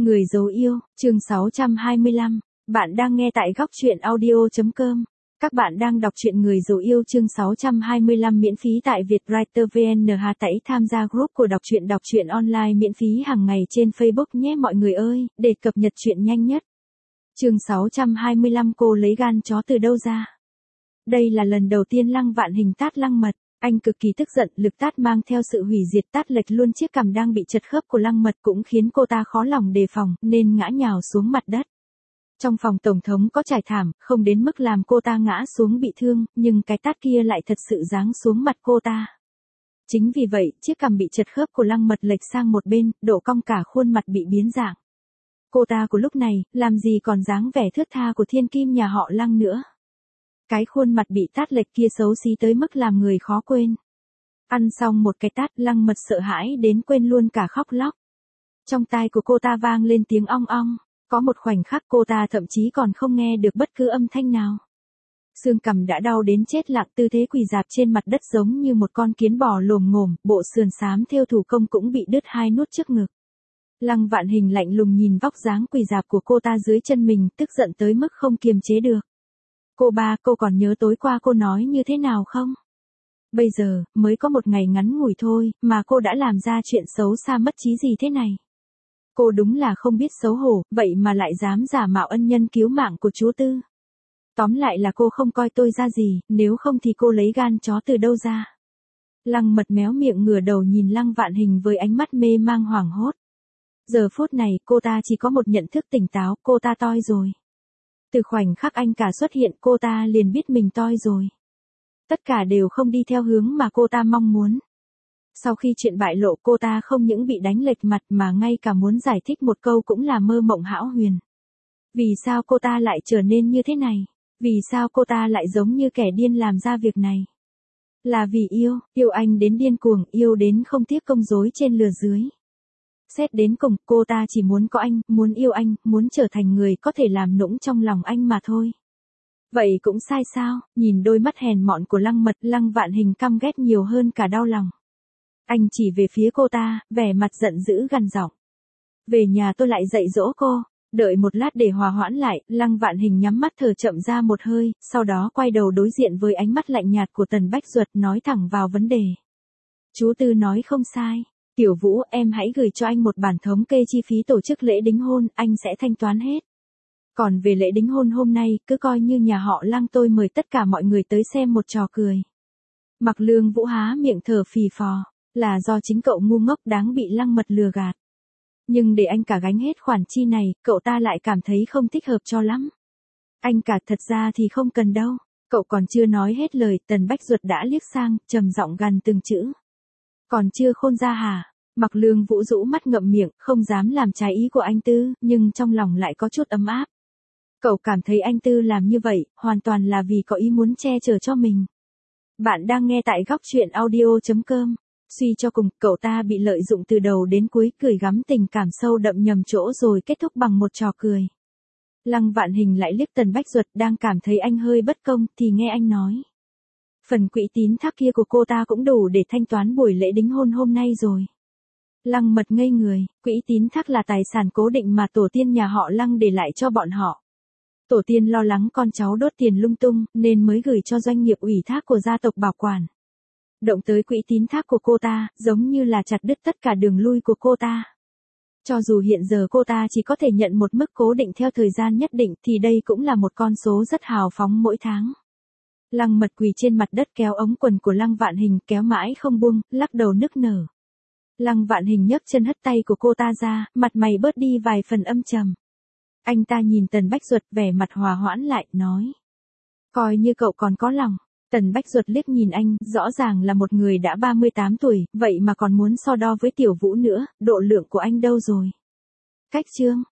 Người dấu yêu, chương 625. Bạn đang nghe tại góc truyện audio.com. Các bạn đang đọc truyện Người dấu yêu chương 625 miễn phí tại Vietwriter VN. Hãy tham gia group của đọc truyện online miễn phí hàng ngày trên Facebook nhé mọi người ơi, để cập nhật truyện nhanh nhất. Chương 625 cô lấy gan chó từ đâu ra? Đây là lần đầu tiên Lăng Vạn Hình tát Lăng Mật. Anh cực kỳ tức giận, lực tát mang theo sự hủy diệt, tát lệch luôn chiếc cằm đang bị chật khớp của Lăng Mật cũng khiến cô ta khó lòng đề phòng, nên ngã nhào xuống mặt đất. Trong phòng tổng thống có trải thảm, không đến mức làm cô ta ngã xuống bị thương, nhưng cái tát kia lại thật sự giáng xuống mặt cô ta. Chính vì vậy, chiếc cằm bị chật khớp của Lăng Mật lệch sang một bên, độ cong cả khuôn mặt bị biến dạng. Cô ta của lúc này, làm gì còn dáng vẻ thướt tha của thiên kim nhà họ Lăng nữa. Cái khuôn mặt bị tát lệch kia xấu xí tới mức làm người khó quên. Ăn xong một cái tát, Lăng Mật sợ hãi đến quên luôn cả khóc lóc. Trong tai của cô ta vang lên tiếng ong ong, có một khoảnh khắc cô ta thậm chí còn không nghe được bất cứ âm thanh nào. Xương cằm đã đau đến chết lặng, tư thế quỳ dạp trên mặt đất giống như một con kiến bò lồm ngồm, bộ sườn xám thêu thủ công cũng bị đứt hai nút trước ngực. Lăng Vạn Hình lạnh lùng nhìn vóc dáng quỳ dạp của cô ta dưới chân mình, tức giận tới mức không kiềm chế được. Cô còn nhớ tối qua cô nói như thế nào không? Bây giờ, mới có một ngày ngắn ngủi thôi, mà cô đã làm ra chuyện xấu xa mất trí gì thế này. Cô đúng là không biết xấu hổ, vậy mà lại dám giả mạo ân nhân cứu mạng của chúa Tư. Tóm lại là cô không coi tôi ra gì, nếu không thì cô lấy gan chó từ đâu ra. Lăng Mật méo miệng ngửa đầu nhìn Lăng Vạn Hình với ánh mắt mê mang hoảng hốt. Giờ phút này, cô ta chỉ có một nhận thức tỉnh táo, cô ta toi rồi. Từ khoảnh khắc anh cả xuất hiện, cô ta liền biết mình toi rồi. Tất cả đều không đi theo hướng mà cô ta mong muốn. Sau khi chuyện bại lộ, cô ta không những bị đánh lệch mặt mà ngay cả muốn giải thích một câu cũng là mơ mộng hão huyền. Vì sao cô ta lại trở nên như thế này? Vì sao cô ta lại giống như kẻ điên làm ra việc này? Là vì yêu anh đến điên cuồng, yêu đến không tiếc công dối trên lừa dưới. Xét đến cùng, cô ta chỉ muốn có anh, muốn yêu anh, muốn trở thành người có thể làm nũng trong lòng anh mà thôi. Vậy cũng sai sao? Nhìn đôi mắt hèn mọn của Lăng Mật, Lăng Vạn Hình căm ghét nhiều hơn cả đau lòng. Anh chỉ về phía cô ta, vẻ mặt giận dữ gằn giọng. Về nhà tôi lại dạy dỗ cô. Đợi một lát để hòa hoãn lại, Lăng Vạn Hình nhắm mắt thở chậm ra một hơi, sau đó quay đầu đối diện với ánh mắt lạnh nhạt của Tần Bách Duật, nói thẳng vào vấn đề. Chú Tư nói không sai. Tiểu Vũ, em hãy gửi cho anh một bản thống kê chi phí tổ chức lễ đính hôn, anh sẽ thanh toán hết. Còn về lễ đính hôn hôm nay, cứ coi như nhà họ Lăng tôi mời tất cả mọi người tới xem một trò cười. Mặc Lương Vũ há miệng thở phì phò, là do chính cậu ngu ngốc đáng bị Lăng Mật lừa gạt. Nhưng để anh cả gánh hết khoản chi này, cậu ta lại cảm thấy không thích hợp cho lắm. Anh cả thật ra thì không cần đâu. Cậu còn chưa nói hết lời, Tần Bách Duật đã liếc sang, trầm giọng gằn từng chữ. Còn chưa khôn ra hả? Mặc Lương Vũ rũ mắt ngậm miệng, không dám làm trái ý của anh Tư, nhưng trong lòng lại có chút ấm áp. Cậu cảm thấy anh Tư làm như vậy, hoàn toàn là vì có ý muốn che chở cho mình. Bạn đang nghe tại góc truyện audio.com. Suy cho cùng, cậu ta bị lợi dụng từ đầu đến cuối, gửi gắm tình cảm sâu đậm nhầm chỗ rồi kết thúc bằng một trò cười. Lăng Vạn Hình lại liếc Tần Bách Duật, đang cảm thấy anh hơi bất công, thì nghe anh nói. Phần quỹ tín thác kia của cô ta cũng đủ để thanh toán buổi lễ đính hôn hôm nay rồi. Lăng Mật ngây người, quỹ tín thác là tài sản cố định mà tổ tiên nhà họ Lăng để lại cho bọn họ. Tổ tiên lo lắng con cháu đốt tiền lung tung, nên mới gửi cho doanh nghiệp ủy thác của gia tộc bảo quản. Động tới quỹ tín thác của cô ta, giống như là chặt đứt tất cả đường lui của cô ta. Cho dù hiện giờ cô ta chỉ có thể nhận một mức cố định theo thời gian nhất định, thì đây cũng là một con số rất hào phóng mỗi tháng. Lăng Mật quỳ trên mặt đất kéo ống quần của Lăng Vạn Hình, kéo mãi không buông, lắc đầu nức nở. Lăng Vạn Hình nhấc chân hất tay của cô ta ra, mặt mày bớt đi vài phần âm trầm. Anh ta nhìn Tần Bách Duật, vẻ mặt hòa hoãn lại, nói. Coi như cậu còn có lòng. Tần Bách Duật liếc nhìn anh, rõ ràng là một người đã 38 tuổi, vậy mà còn muốn so đo với Tiểu Vũ nữa, độ lượng của anh đâu rồi? Cách chương,